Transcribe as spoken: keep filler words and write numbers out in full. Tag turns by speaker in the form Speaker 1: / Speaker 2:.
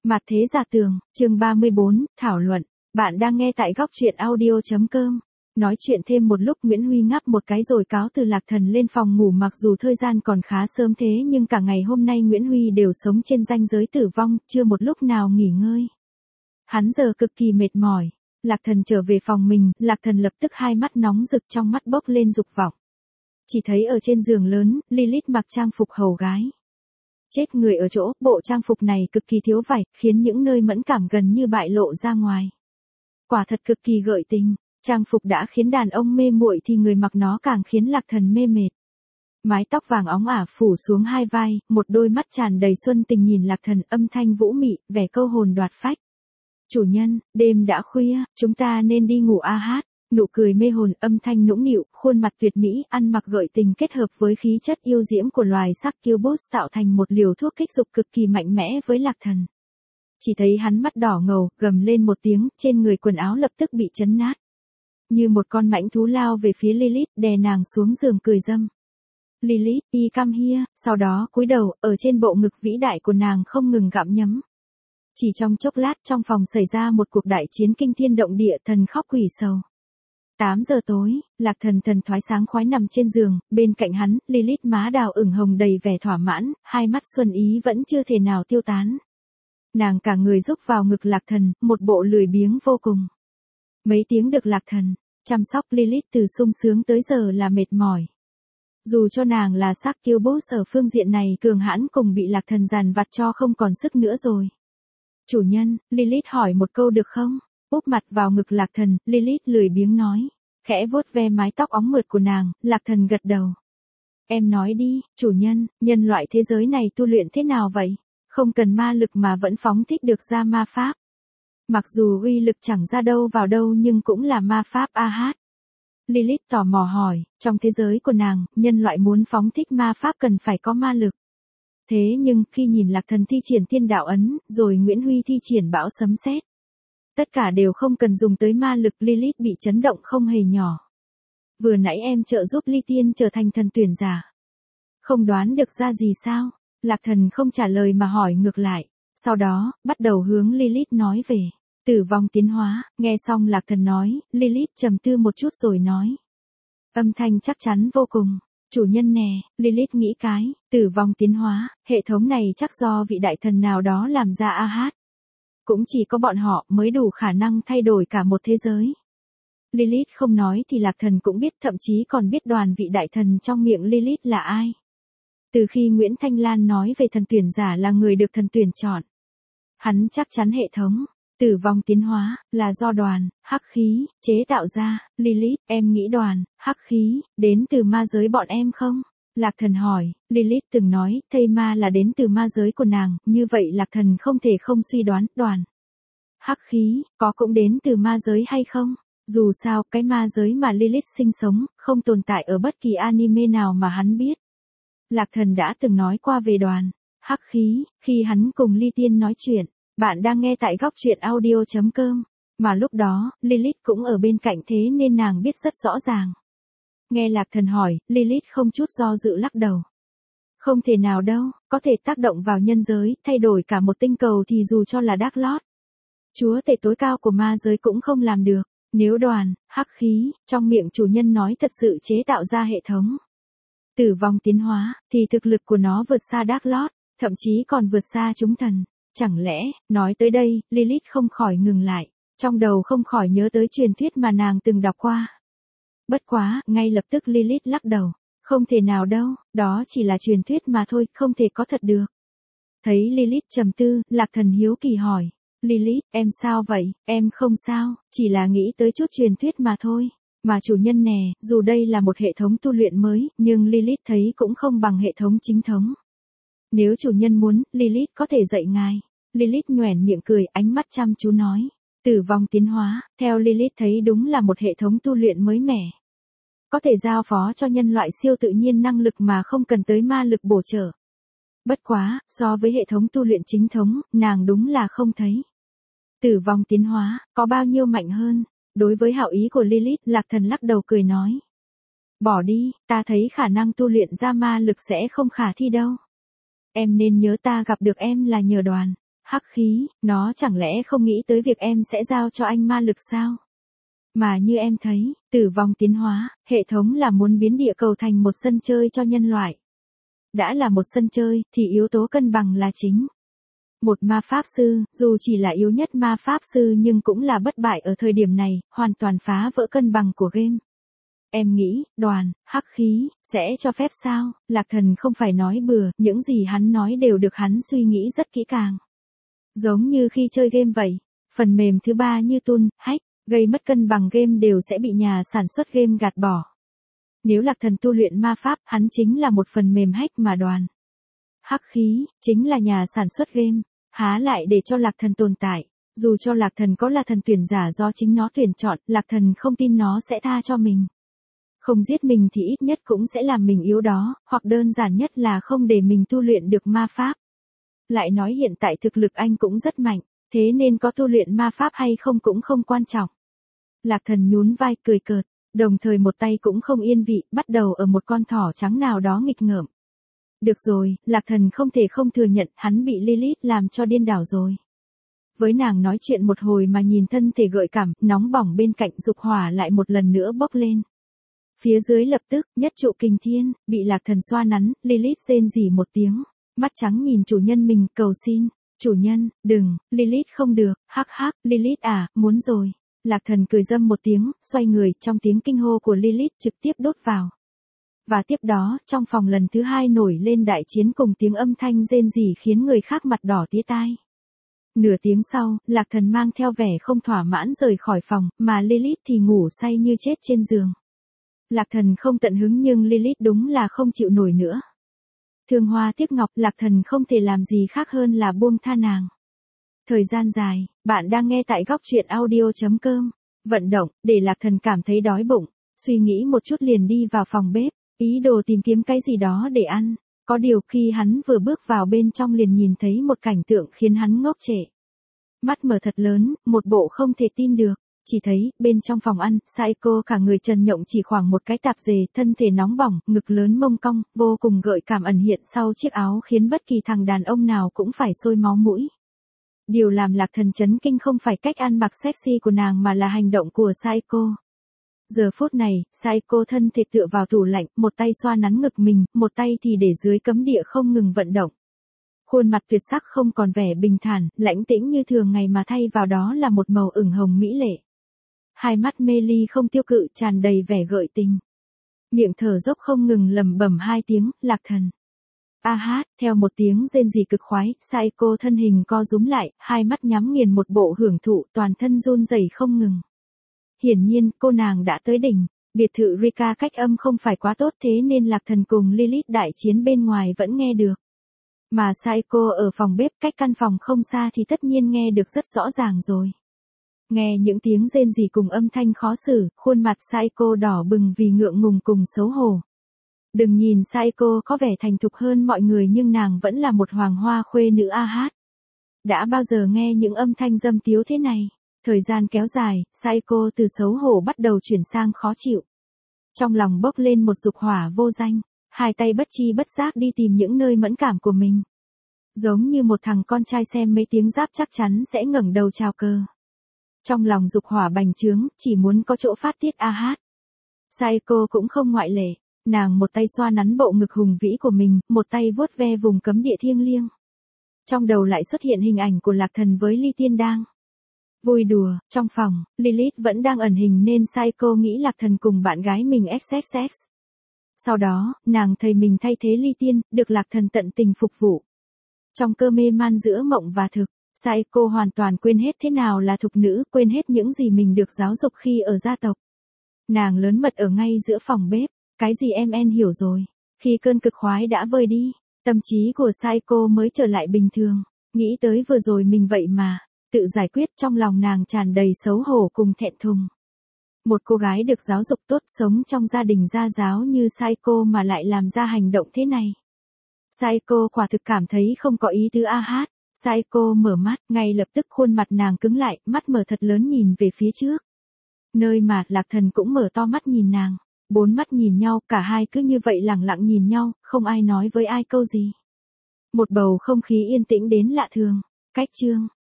Speaker 1: Mặt thế giả tường, chương ba mươi bốn, thảo luận. Bạn đang nghe tại góc truyện audio.com. Nói chuyện thêm một lúc Nguyễn Huy ngáp một cái rồi cáo từ Lạc Thần lên phòng ngủ, mặc dù thời gian còn khá sớm thế nhưng cả ngày hôm nay Nguyễn Huy đều sống trên ranh giới tử vong, chưa một lúc nào nghỉ ngơi. Hắn giờ cực kỳ mệt mỏi. Lạc Thần trở về phòng mình, Lạc Thần lập tức hai mắt nóng rực, trong mắt bốc lên dục vọng. Chỉ thấy ở trên giường lớn, Lilith mặc trang phục hầu gái. Chết người ở chỗ, bộ trang phục này cực kỳ thiếu vải, khiến những nơi mẫn cảm gần như bại lộ ra ngoài. Quả thật cực kỳ gợi tình, trang phục đã khiến đàn ông mê muội thì người mặc nó càng khiến Lạc Thần mê mệt. Mái tóc vàng óng ả phủ xuống hai vai, một đôi mắt tràn đầy xuân tình nhìn Lạc Thần, âm thanh vũ mị, vẻ câu hồn đoạt phách. Chủ nhân, đêm đã khuya, chúng ta nên đi ngủ a hát. Nụ cười mê hồn, âm thanh nũng nịu, khuôn mặt tuyệt mỹ, ăn mặc gợi tình kết hợp với khí chất yêu diễm của loài succubus tạo thành một liều thuốc kích dục cực kỳ mạnh mẽ với Lạc Thần. Chỉ thấy hắn mắt đỏ ngầu, gầm lên một tiếng, trên người quần áo lập tức bị chấn nát. Như một con mãnh thú lao về phía Lilith, đè nàng xuống giường cười dâm. Lilith, y come here, sau đó cúi đầu, ở trên bộ ngực vĩ đại của nàng không ngừng gặm nhấm. Chỉ trong chốc lát trong phòng xảy ra một cuộc đại chiến kinh thiên động địa, thần khóc quỷ sầu. tám giờ tối, Lạc Thần thần thoái sáng khoái nằm trên giường, bên cạnh hắn, Lilith má đào ửng hồng đầy vẻ thỏa mãn, hai mắt xuân ý vẫn chưa thể nào tiêu tán. Nàng cả người rúc vào ngực Lạc Thần, một bộ lười biếng vô cùng. Mấy tiếng được Lạc Thần chăm sóc Lilith từ sung sướng tới giờ là mệt mỏi. Dù cho nàng là succubus ở phương diện này cường hãn cùng bị Lạc Thần dằn vặt cho không còn sức nữa rồi. Chủ nhân, Lilith hỏi một câu được không? Úp mặt vào ngực Lạc Thần, Lilith lười biếng nói. Khẽ vuốt ve mái tóc óng mượt của nàng, Lạc Thần gật đầu. Em nói đi, chủ nhân, nhân loại thế giới này tu luyện thế nào vậy? Không cần ma lực mà vẫn phóng thích được ra ma pháp. Mặc dù uy lực chẳng ra đâu vào đâu nhưng cũng là ma pháp a hát. Lilith tò mò hỏi, trong thế giới của nàng, nhân loại muốn phóng thích ma pháp cần phải có ma lực. Thế nhưng khi nhìn Lạc Thần thi triển thiên đạo ấn, rồi Nguyễn Huy thi triển bão sấm sét. Tất cả đều không cần dùng tới ma lực, Lilith bị chấn động không hề nhỏ. Vừa nãy em trợ giúp Ly Tiên trở thành thần tuyển giả. Không đoán được ra gì sao? Lạc Thần không trả lời mà hỏi ngược lại. Sau đó, bắt đầu hướng Lilith nói về tử vong tiến hóa. Nghe xong Lạc Thần nói, Lilith trầm tư một chút rồi nói. Âm thanh chắc chắn vô cùng. Chủ nhân nè, Lilith nghĩ cái, tử vong tiến hóa, hệ thống này chắc do vị đại thần nào đó làm ra a hát. Cũng chỉ có bọn họ mới đủ khả năng thay đổi cả một thế giới. Lilith không nói thì Lạc Thần cũng biết, thậm chí còn biết đoàn vị đại thần trong miệng Lilith là ai. Từ khi Nguyễn Thanh Lan nói về thần tuyển giả là người được thần tuyển chọn, hắn chắc chắn hệ thống tử vong tiến hóa là do đoàn hắc khí chế tạo ra. Lilith, em nghĩ đoàn hắc khí đến từ ma giới bọn em không? Lạc Thần hỏi. Lilith từng nói thây ma là đến từ ma giới của nàng, như vậy Lạc Thần không thể không suy đoán đoàn hắc khí có cũng đến từ ma giới hay không. Dù sao cái ma giới mà Lilith sinh sống không tồn tại ở bất kỳ anime nào mà hắn biết. Lạc Thần đã từng nói qua về đoàn hắc khí khi hắn cùng Ly Tiên nói chuyện. Bạn đang nghe tại góc truyện audio.com. Mà lúc đó, Lilith cũng ở bên cạnh thế nên nàng biết rất rõ ràng. Nghe Lạc Thần hỏi, Lilith không chút do dự lắc đầu. Không thể nào đâu, có thể tác động vào nhân giới, thay đổi cả một tinh cầu thì dù cho là Dark Lord, chúa tể tối cao của ma giới cũng không làm được. Nếu đoàn hắc khí trong miệng chủ nhân nói thật sự chế tạo ra hệ thống tử vong tiến hóa, thì thực lực của nó vượt xa Dark Lord, thậm chí còn vượt xa chúng thần. Chẳng lẽ, nói tới đây, Lilith không khỏi ngừng lại, trong đầu không khỏi nhớ tới truyền thuyết mà nàng từng đọc qua. Bất quá, ngay lập tức Lilith lắc đầu, không thể nào đâu, đó chỉ là truyền thuyết mà thôi, không thể có thật được. Thấy Lilith trầm tư, Lạc Thần hiếu kỳ hỏi, Lilith, em sao vậy? Em không sao, chỉ là nghĩ tới chút truyền thuyết mà thôi. Mà chủ nhân nè, dù đây là một hệ thống tu luyện mới, nhưng Lilith thấy cũng không bằng hệ thống chính thống. Nếu chủ nhân muốn, Lilith có thể dạy ngài. Lilith nhoẻn miệng cười, ánh mắt chăm chú nói. Tử vong tiến hóa, theo Lilith thấy đúng là một hệ thống tu luyện mới mẻ. Có thể giao phó cho nhân loại siêu tự nhiên năng lực mà không cần tới ma lực bổ trợ. Bất quá, so với hệ thống tu luyện chính thống, nàng đúng là không thấy. Tử vong tiến hóa, có bao nhiêu mạnh hơn? Đối với hảo ý của Lilith, Lạc Thần lắc đầu cười nói. Bỏ đi, ta thấy khả năng tu luyện ra ma lực sẽ không khả thi đâu. Em nên nhớ ta gặp được em là nhờ đoàn Hắc khí, nó chẳng lẽ không nghĩ tới việc em sẽ giao cho anh ma lực sao? Mà như em thấy, từ vòng tiến hóa, hệ thống là muốn biến địa cầu thành một sân chơi cho nhân loại. Đã là một sân chơi, thì yếu tố cân bằng là chính. Một ma pháp sư, dù chỉ là yếu nhất ma pháp sư nhưng cũng là bất bại ở thời điểm này, hoàn toàn phá vỡ cân bằng của game. Em nghĩ, đoàn, hắc khí, sẽ cho phép sao? Lạc Thần không phải nói bừa, những gì hắn nói đều được hắn suy nghĩ rất kỹ càng. Giống như khi chơi game vậy, phần mềm thứ ba như tool, hack, gây mất cân bằng game đều sẽ bị nhà sản xuất game gạt bỏ. Nếu Lạc Thần tu luyện ma pháp, hắn chính là một phần mềm hack mà đoàn. Hắc khí, chính là nhà sản xuất game, há lại để cho Lạc Thần tồn tại. Dù cho Lạc Thần có là thần tuyển giả do chính nó tuyển chọn, Lạc Thần không tin nó sẽ tha cho mình. Không giết mình thì ít nhất cũng sẽ làm mình yếu đó, hoặc đơn giản nhất là không để mình tu luyện được ma pháp. Lại nói hiện tại thực lực anh cũng rất mạnh, thế nên có tu luyện ma pháp hay không cũng không quan trọng. Lạc Thần nhún vai cười cợt, đồng thời một tay cũng không yên vị, bắt đầu ở một con thỏ trắng nào đó nghịch ngợm. Được rồi, Lạc Thần không thể không thừa nhận hắn bị Lilith làm cho điên đảo rồi. Với nàng nói chuyện một hồi mà nhìn thân thể gợi cảm, nóng bỏng bên cạnh dục hỏa lại một lần nữa bốc lên. Phía dưới lập tức, nhất trụ kình thiên, bị Lạc Thần xoa nắn, Lilith rên rỉ một tiếng, mắt trắng nhìn chủ nhân mình, cầu xin, chủ nhân, đừng, Lilith không được, hắc hắc, Lilith à, muốn rồi. Lạc Thần cười dâm một tiếng, xoay người, trong tiếng kinh hô của Lilith trực tiếp đốt vào. Và tiếp đó, trong phòng lần thứ hai nổi lên đại chiến cùng tiếng âm thanh rên rỉ khiến người khác mặt đỏ tía tai. Nửa tiếng sau, Lạc Thần mang theo vẻ không thỏa mãn rời khỏi phòng, mà Lilith thì ngủ say như chết trên giường. Lạc Thần không tận hứng nhưng Lilith đúng là không chịu nổi nữa. Thương hoa tiếc ngọc, Lạc Thần không thể làm gì khác hơn là buông tha nàng. Thời gian dài, bạn đang nghe tại góc truyện audio chấm com. Vận động, để Lạc Thần cảm thấy đói bụng, suy nghĩ một chút liền đi vào phòng bếp, ý đồ tìm kiếm cái gì đó để ăn. Có điều khi hắn vừa bước vào bên trong liền nhìn thấy một cảnh tượng khiến hắn ngốc trệ. Mắt mở thật lớn, một bộ không thể tin được. Chỉ thấy, bên trong phòng ăn, Saiko cả người trần nhộng chỉ khoảng một cái tạp dề, thân thể nóng bỏng, ngực lớn mông cong, vô cùng gợi cảm ẩn hiện sau chiếc áo khiến bất kỳ thằng đàn ông nào cũng phải sôi máu mũi. Điều làm Lạc Thần chấn kinh không phải cách ăn mặc sexy của nàng mà là hành động của Saiko. Giờ phút này, Saiko thân thể tựa vào tủ lạnh, một tay xoa nắn ngực mình, một tay thì để dưới cấm địa không ngừng vận động. Khuôn mặt tuyệt sắc không còn vẻ bình thản, lãnh tĩnh như thường ngày mà thay vào đó là một màu ửng hồng mỹ lệ. Hai mắt mê ly không tiêu cự tràn đầy vẻ gợi tình. Miệng thở dốc không ngừng lẩm bẩm hai tiếng, Lạc Thần. A hát, theo một tiếng rên rỉ cực khoái, Saiko thân hình co rúm lại, hai mắt nhắm nghiền một bộ hưởng thụ, toàn thân run rẩy không ngừng. Hiển nhiên, cô nàng đã tới đỉnh, biệt thự Rika cách âm không phải quá tốt thế nên Lạc Thần cùng Lilith đại chiến bên ngoài vẫn nghe được. Mà Saiko ở phòng bếp cách căn phòng không xa thì tất nhiên nghe được rất rõ ràng rồi. Nghe những tiếng rên rỉ cùng âm thanh khó xử, khuôn mặt Saiko đỏ bừng vì ngượng ngùng cùng xấu hổ. Đừng nhìn Saiko có vẻ thành thục hơn mọi người nhưng nàng vẫn là một hoàng hoa khuê nữ a hát. Đã bao giờ nghe những âm thanh dâm tiếu thế này? Thời gian kéo dài, Saiko từ xấu hổ bắt đầu chuyển sang khó chịu. Trong lòng bốc lên một dục hỏa vô danh, hai tay bất chi bất giác đi tìm những nơi mẫn cảm của mình. Giống như một thằng con trai xem mấy tiếng giáp chắc chắn sẽ ngẩng đầu chào cờ. Trong lòng dục hỏa bành trướng, chỉ muốn có chỗ phát tiết a hát. Saiko cũng không ngoại lệ, nàng một tay xoa nắn bộ ngực hùng vĩ của mình, một tay vuốt ve vùng cấm địa thiêng liêng. Trong đầu lại xuất hiện hình ảnh của Lạc Thần với Ly Tiên đang vui đùa. Trong phòng, Lilith vẫn đang ẩn hình nên Saiko nghĩ Lạc Thần cùng bạn gái mình ích ích ích. Sau đó, nàng thầy mình thay thế Ly Tiên, được Lạc Thần tận tình phục vụ. Trong cơ mê man giữa mộng và thực, Saiko hoàn toàn quên hết thế nào là thục nữ, quên hết những gì mình được giáo dục khi ở gia tộc. Nàng lớn mật ở ngay giữa phòng bếp, cái gì em en hiểu rồi. Khi cơn cực khoái đã vơi đi, tâm trí của Saiko mới trở lại bình thường, nghĩ tới vừa rồi mình vậy mà, tự giải quyết, trong lòng nàng tràn đầy xấu hổ cùng thẹn thùng. Một cô gái được giáo dục tốt, sống trong gia đình gia giáo như Saiko mà lại làm ra hành động thế này. Saiko quả thực cảm thấy không có ý tứ a hát. Saiko mở mắt, ngay lập tức khuôn mặt nàng cứng lại, mắt mở thật lớn nhìn về phía trước. Nơi mà Lạc Thần cũng mở to mắt nhìn nàng. Bốn mắt nhìn nhau, cả hai cứ như vậy lẳng lặng nhìn nhau, không ai nói với ai câu gì. Một bầu không khí yên tĩnh đến lạ thường. Cách chương